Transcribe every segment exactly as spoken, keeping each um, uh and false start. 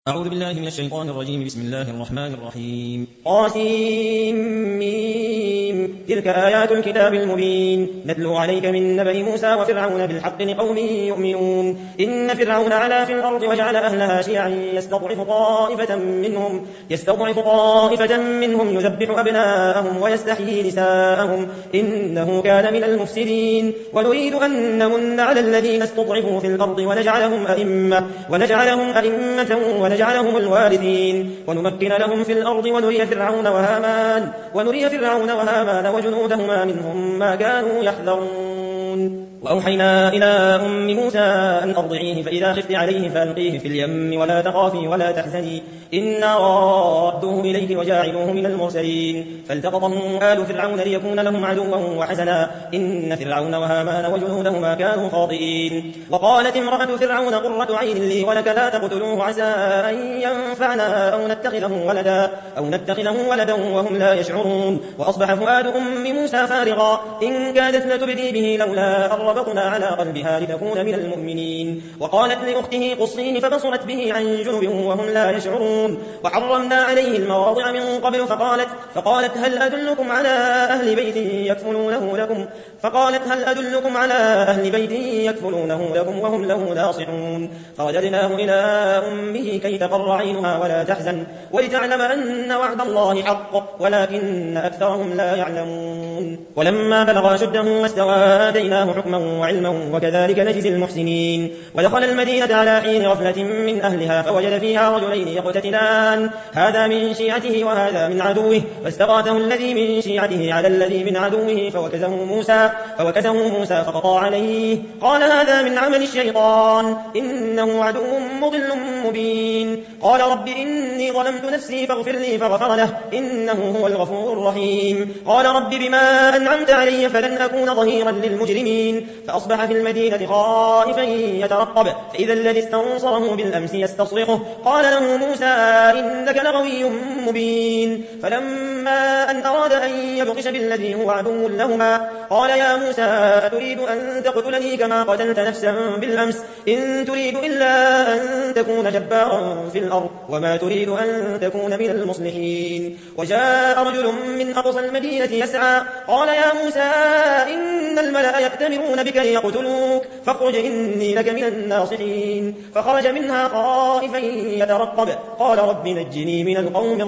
أعوذ بالله من الشيطان الرجيم. بسم الله الرحمن الرحيم. قاسم تلك آيات الكتاب المبين نتلو عليك من نبأ موسى وفرعون بالحق لقوم يؤمنون. إن فرعون علا في الأرض وجعل أهلها شيعا يستضعف طائفة منهم يستضعف طائفة منهم يذبح أبناءهم ويستحيي نساءهم إنه كان من المفسدين. ونريد أن نمن على الذين استضعفوا في الأرض ونجعلهم أئمة ونجعلهم أئمة ونجعلهم الوارثين ونمكن لهم في الأرض ونري فرعون وهامان ونري فرعون وهامان وجنودهما منهم ما كانوا يحذرون. وأوحينا إلى أم موسى أن أرضعيه فإذا خفت عليه فألقيه في اليم ولا تخافي ولا تحزني إنا رادوه إليك وجاعلوه من المرسلين. فالتقطه آل فرعون ليكون لهم عدوا وحزنا إن فرعون وهامان وجنودهما كانوا خاطئين. وقالت امرأة فرعون قرة عين لي ولك لا تقتلوه عسى أن ينفعنا أو نتخذه ولدا أو نتخذه ولدا وهم لا يشعرون. وأصبح فؤاد أم موسى فارغا إن كادت لتبدي به لولا أن ربطنا على قلبها لتكون من المؤمنين. وقالت لأخته قصيه فبصرت به عن جنب وهم لا يشعرون. وحرمنا عليه المواضع من قبل فقالت, فقالت هل أدلكم على أهل بيت يكفلونه لكم فقالت هل أدلكم على أهل بيت يكفلونه لكم وهم له ناصحون. فرددناه إلى أمه كي تقر عينها ولا تحزن ولتعلم أن وعد الله حق ولكن أكثرهم لا يعلمون. ولما بلغ أشده واستوى آتيناه حكما وعلما وكذلك نجزي المحسنين. ودخل المدينة على حين غفلة من أهلها فوجد فيها رجلين يقتتلان هذا من شيعته وهذا من عدوه فاستغاثه الذي من شيعته على الذي من عدوه فوكزه موسى فوكزه موسى فقضى عليه قال هذا من عمل الشيطان إنه عدو مضل مبين. قال رب إني ظلمت نفسي فاغفر لي فغفر له إنه هو الغفور الرحيم. قال رب بما أنعمت علي فلن أكون ظهيرا للمجرمين. فأصبح في المدينة خائفا يترقب فإذا الذي استنصره بالأمس يستصرخه قال له موسى إنك لغوي مبين. فلما أن أراد أن يبطش بالذي هو عدو لهما قال يا موسى أتريد أن تقتلني كما قتلت نفسا بالأمس إن تريد إلا أن تكون جبارا في الأرض وما تريد أن تكون من المصلحين. وجاء رجل من أقصى المدينة يسعى قال يا موسى إن الملأ يأتمرون بك ليقتلوك فاخرج إني لك من الناصحين. فخرج منها خائفا يترقب قال رب نجني من القوم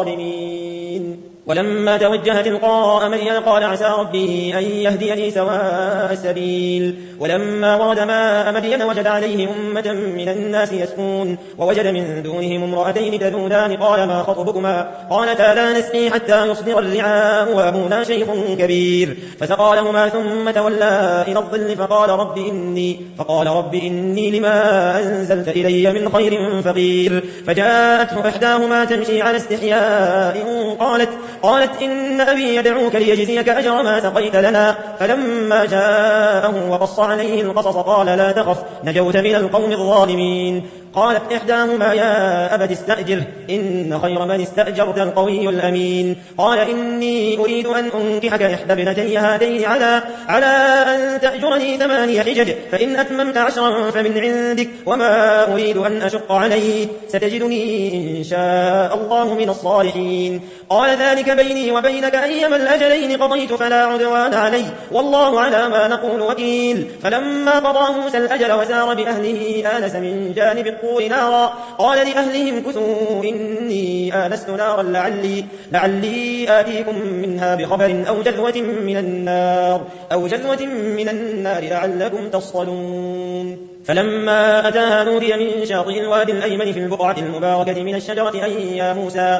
الظالمين. ولما توجه تلقاء مدين قال عسى ربي أن يهديني سواء السبيل. ولما ورد ماء مدين وجد عليه أمة من الناس يسقون ووجد من دونهم امرأتين تذودان قال ما خطبكما قالتا لا نسقي حتى يصدر الرعاء وأبونا شيخ كبير. فسقى لهما ثم تولى إلى الظل فقال رب إني, فقال رب إني لما أنزلت إلي من خير فقير. فجاءته إحداهما تمشي على استحياء قالت قالت إن أبي يدعوك ليجزيك أجر ما سقيت لنا. فلما جاءه وقص عليه القصص قال لا تخف نجوت من القوم الظالمين. قالت إحداهما يا أبت استأجر إن خير من استأجرت القوي الأمين. قال إني أريد أن أنكحك إحدى ابنتي هاتين على, على أن تأجرني ثماني حجج فإن أتممت عشرا فمن عندك وما أريد أن أشق عليك ستجدني إن شاء الله من الصالحين. قال ذلك بيني وبينك أيما الأجلين قضيت فلا عدوان علي والله على ما نقول وكيل. فلما قضى موسى الأجل وسار بأهله آنس من جانب الطور نارا قال لأهلهم كثوا إني آنست نارا لعلي, لعلي آتيكم منها بخبر أو جذوة من النار أو جذوة من النار لعلكم تصطلون. فلما أتاها نودي من شاطئ الوادي الأيمن في البقعة المباركة من الشجرة أن يا موسى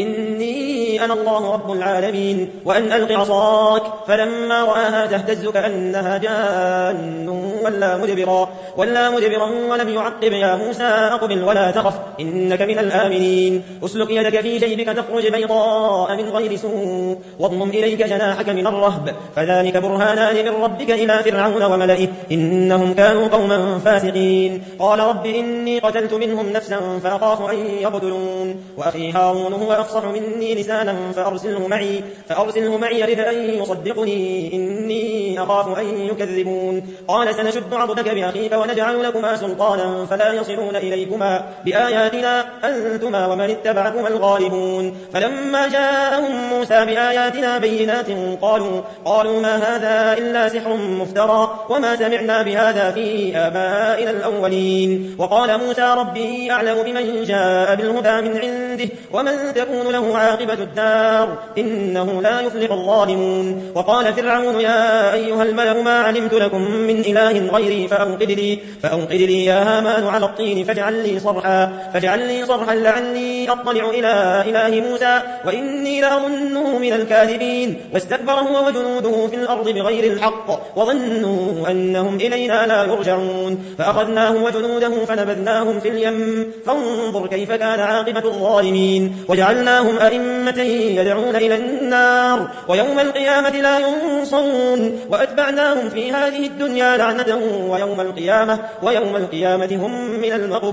إني أنا الله رب العالمين وأن ألق عصاك. فلما رآها تهتز كأنها جان ولا مدبرا, ولا مدبرا ولم يعقب يا موسى أقبل ولا تخف إنك من الآمنين. أسلك يدك في جيبك تخرج بيضاء من غير سوء واضمم إليك جناحك من الرهب فذلك برهانان من ربك إلى فرعون وملئه إنهم كانوا قوما فاسقين الفاسقين. قال رب إني قتلت منهم نفسا فأخاف أن يقتلون وأخي هارون هو أفصح مني لسانا فأرسله معي, فأرسله معي رد أن يصدقني إني أخاف أن يكذبون. قال سنشد عضدك بأخيك ونجعل لكما سلطانا فلا يصلون إليكما بآياتنا أنتما ومن اتبعكما الغالبون. فلما جاءهم موسى بآياتنا بينات قالوا, قالوا ما هذا إلا سحر مفترى وما سمعنا بهذا في آبائنا الأولين. وقال موسى ربي أعلم بمن جاء بالهدى من عنده ومن تكون له عاقبة الدار إنه لا يفلح الظالمون. وقال فرعون يا أيها الملأ ما علمت لكم من إله غيري فأوقد لي, فأوقد لي يا هامان على الطين فاجعل لي صرحا, فاجعل لي صرحا لعلي أطلع إلى إله موسى وإني لأظنه من الكاذبين. واستكبر هو وجنوده في الأرض بغير الحق وظنوا أنهم إلينا لا يرجعون. فأخذناه وجنوده فنبذناهم في اليم فانظر كيف كان عاقبة الظالمين. وجعلناهم أئمة يدعون إلى النار ويوم القيامة لا ينصرون. وأتبعناهم في هذه الدنيا لعنة ويوم القيامة, ويوم القيامة هم من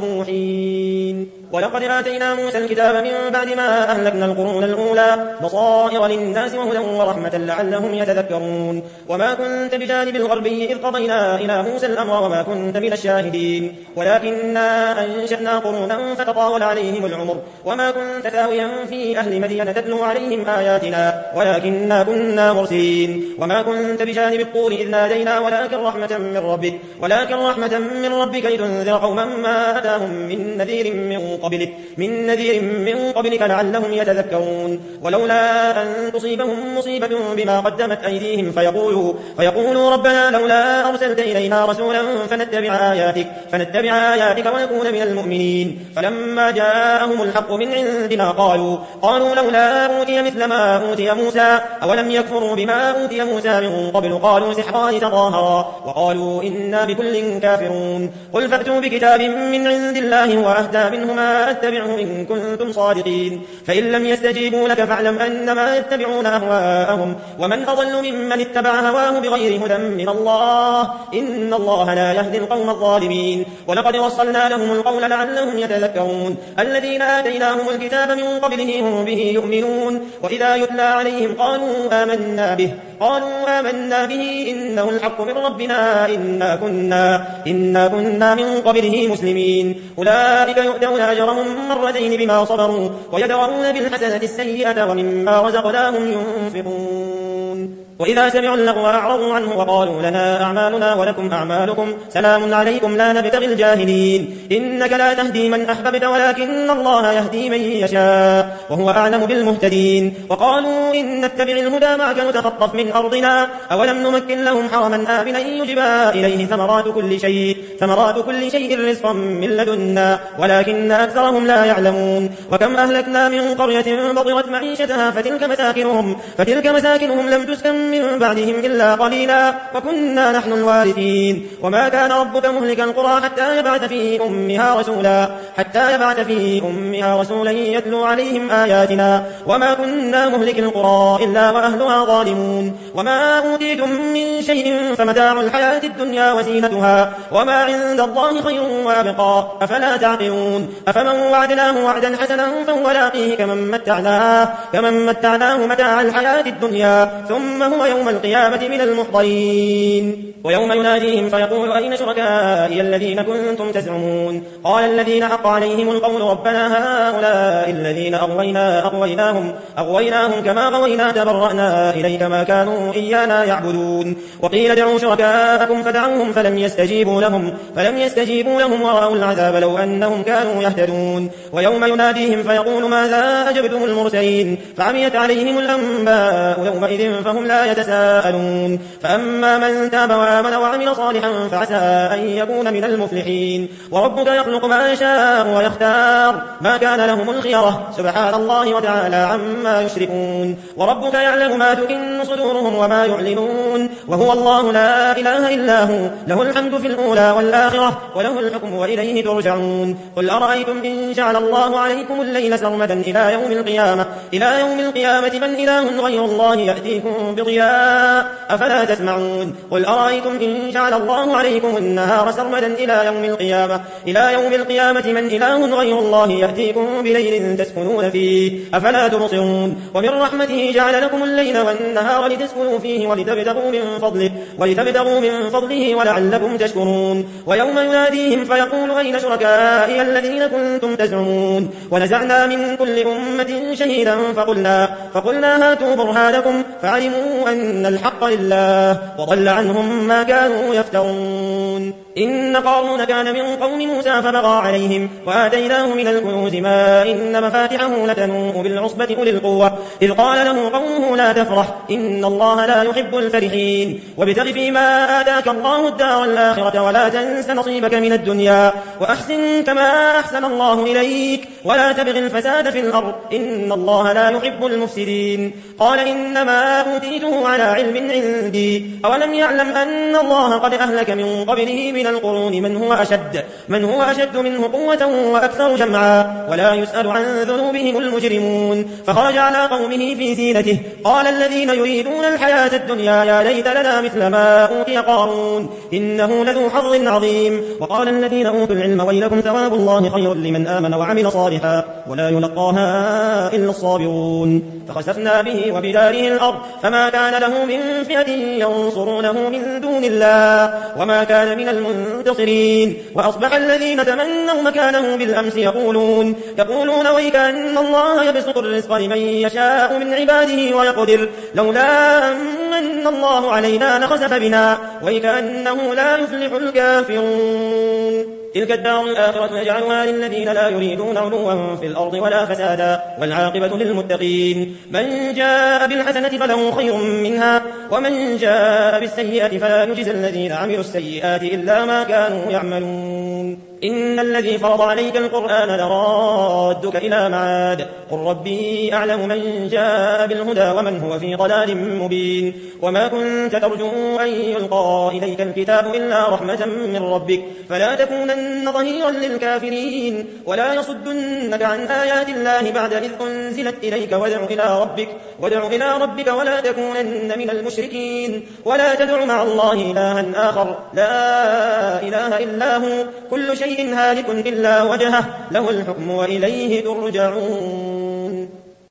المقبوحين. ولقد آتينا موسى الكتاب من بعد ما أهلكنا القرون الأولى بصائر للناس وهدى ورحمة لعلهم يتذكرون. وما كنت بجانب الغربي إذ قضينا إلى موسى الأمر وما كنت من الشاهدين ولكننا أنشأنا قرونا فتطاول عليهم العمر وما كنت ثاويا في أهل مدين تتلو عليهم آياتنا ولكننا كنا مرسلين. وما كنت بجانب الطور إذ نادينا ولكن رحمة من ربك, ولكن رحمة من ربك لتنذر قوما ما أتاهم من نذير من قبلك, من نذير من قبلك لعلهم يتذكرون. ولولا أن تصيبهم مصيبة بما قدمت أيديهم فيقولوا, فيقولوا ربنا لولا أرسلت إلينا رسولا فنتبع آياتك, فنتبع آياتك ونكون من المؤمنين. فلما جاءهم الحق من عندنا قالوا, قالوا لولا أوتي مثل ما أوتي موسى أولم يكفروا بما أوتي موسى من قبل قالوا سحران تظاهرا وقالوا إنا بكل كافرون. قل فأتوا بكتاب من عند الله وأهدى منهما أتبعه إن كنتم صادقين. فإن لم يستجيبوا لك فاعلم أنما يتبعون أهواءهم ومن أضل ممن اتبع هواه بغير هدى من الله إن الله لا يهدي القوم الظالمين. ولقد وصلنا لهم القول لعلهم يتذكرون. الذين آتيناهم الكتاب من قبله هم به يؤمنون وإذا يتلى عليهم قالوا آمنا به, قالوا آمنا به إنه الحق من ربنا إنا كنا, إنا كنا من قبله مسلمين. أولئك يؤتون أجرهم مرتين بما صبروا ويدرؤون بالحسنة السيئة ومما رزقناهم ينفقون. وإذا سمعوا اللغو أعرضوا عنه وقالوا لنا أعمالنا ولكم أعمالكم سلام عليكم لا نبتغي الجاهلين. إنك لا تهدي من أحببت ولكن الله يهدي من يشاء وهو أعلم بالمهتدين. وقالوا إن نتبع الهدى معك نتخطف من أرضنا أولم نمكن لهم حرما آمنا يجبى إليه ثمرات كل شيء, ثمرات كل شيء رزقا من لدنا ولكن أكثرهم لا يعلمون. وكم أهلكنا من قرية بطرت معيشتها فتلك مساكنهم, فتلك مساكنهم لم تسكن من بعدهم إلا قليلا وكنا نحن الوارثين. وما كان ربك مهلك القرى حتى يبعث في أمها رسولا, حتى يبعث في أمها رسولا يتلو عليهم آياتنا وما كنا مهلك القرى إلا وأهلها ظالمون. وما أوتيتم من شيء فمتاع الحياة الدنيا وزينتها وما عند الله خير وأبقى أفلا تعقلون. أفمن وعدناه وعدا حسنا فهو لاقيه كمن متعناه, كمن متعناه متاع الحياة الدنيا ثم هو يوم القيامة من المحضرين. ويوم يناديهم فيقول أين شركائي الذين كنتم تزعمون قال الذين حق عليهم القول ربنا هؤلاء الذين أغوينا أغويناهم, أغويناهم كما غوينا تبرأنا إليك ما كانوا إيانا يعبدون. وقيل ادعوا شركاءكم فدعوهم فلم يستجيبوا لهم, فلم يستجيبوا لهم ورأوا العذاب لو أنهم كانوا يهتدون. ويوم يناديهم فيقول ماذا أجبتم المرسلين فعميت عليهم الأنباء يومئذ فهم لا يتساءلون. فأما من تاب وآمن وعمل صالحا فعسى أن يكون من المفلحين. وربك يخلق ما يشاء ويختار ما كان لهم الخيرة سبحان الله وتعالى عما يشركون. وربك يعلم ما تكن صدورهم وما يعلنون وهو الله لا إله إلا هو له الحمد في الأولى والآخرة وله الحكم وإليه ترجعون. قل أرأيتم إن جعل الله عليكم الليل سرمدا إلى يوم القيامة, إلى يوم القيامة من إله غير الله يأتيكم بضياء أفلا تسمعون. قل أرأيتم أرأيتم إن جعل الله عليكم النهار سرمدا إلى يوم القيامة إلى يوم القيامة من إله غير الله يأتيكم بليل تسكنون فيه أفلا تبصرون ومن رحمته جعل لكم الليل والنهار لتسكنوا فيه ولتبتغوا من فضله ولتبتغوا من فضله ولعلكم تشكرون ويوم يناديهم فيقول أين شركائي الذين كنتم تزعمون ونزعنا من كل أمة شهيدا فقلنا, فقلنا هاتوا برهانكم فعلموا أن الحق لله وضل عنهم ما كانوا يفترون إن قارون كان من قوم موسى فبغى عليهم وآتيناه من الكنوز ما إن مفاتحه لتنوء بالعصبة أولي القوة إذ قال له قومه لا تفرح إن الله لا يحب الفرحين وابتغ فيما آتاك الله الدار الآخرة ولا تنس نصيبك من الدنيا وأحسن كما أحسن الله إليك ولا تبغ الفساد في الأرض إن الله لا يحب المفسدين قال إنما أوتيته على علم عندي أولم يعلم أن الله قد أهلك من قبله من القرون من هو أشد من هو أشد منه قوة وأكثر جمعا ولا يسأل عن ذنوبهم المجرمون فخرج على قومه في زينته قال الذين يريدون الحياة الدنيا يا ليت لنا مثل ما أوتي قارون إنه لذو حظ عظيم وقال الذين أوتوا العلم ويلكم ثواب الله خير لمن آمن وعمل صالحا ولا يلقاها إلا الصابرون فخسفنا به وبداره الأرض فما كان له من فئة ينصرونه من دون الله وما كان من المنتصرين وأصبح الذين تمنوا مكانه بالأمس يقولون يقولون ويك أن الله يبسط الرزق لمن يشاء من عباده ويقدر لولا أن الله علينا لخسف بنا ويك أنه لا يفلح الكافرون تلك الدار الآخرة نجعلها للذين لا يريدون علوا في الأرض ولا فسادا والعاقبة للمتقين من جاء بالحسنة فله خير منها ومن جاء بالسيئة فلا يجزى الذين عملوا السيئات إلا ما كانوا يعملون إن الذي فرض عليك القرآن لرادك إلى معاد قل ربي أعلم من جاء بالهدى ومن هو في ضلال مبين وما كنت ترجو أن يلقى إليك الكتاب إلا رحمة من ربك فلا تكونن ظهيرا للكافرين ولا يصدنك عن آيات الله بعد إذ أنزلت إليك وادع إلى ربك, وادع إلى ربك ولا تكونن من المشركين ولا تدع مع الله إلها آخر لا إله إلا هو كل شيء هالك إلا وجهه له الحكم وإليه ترجعون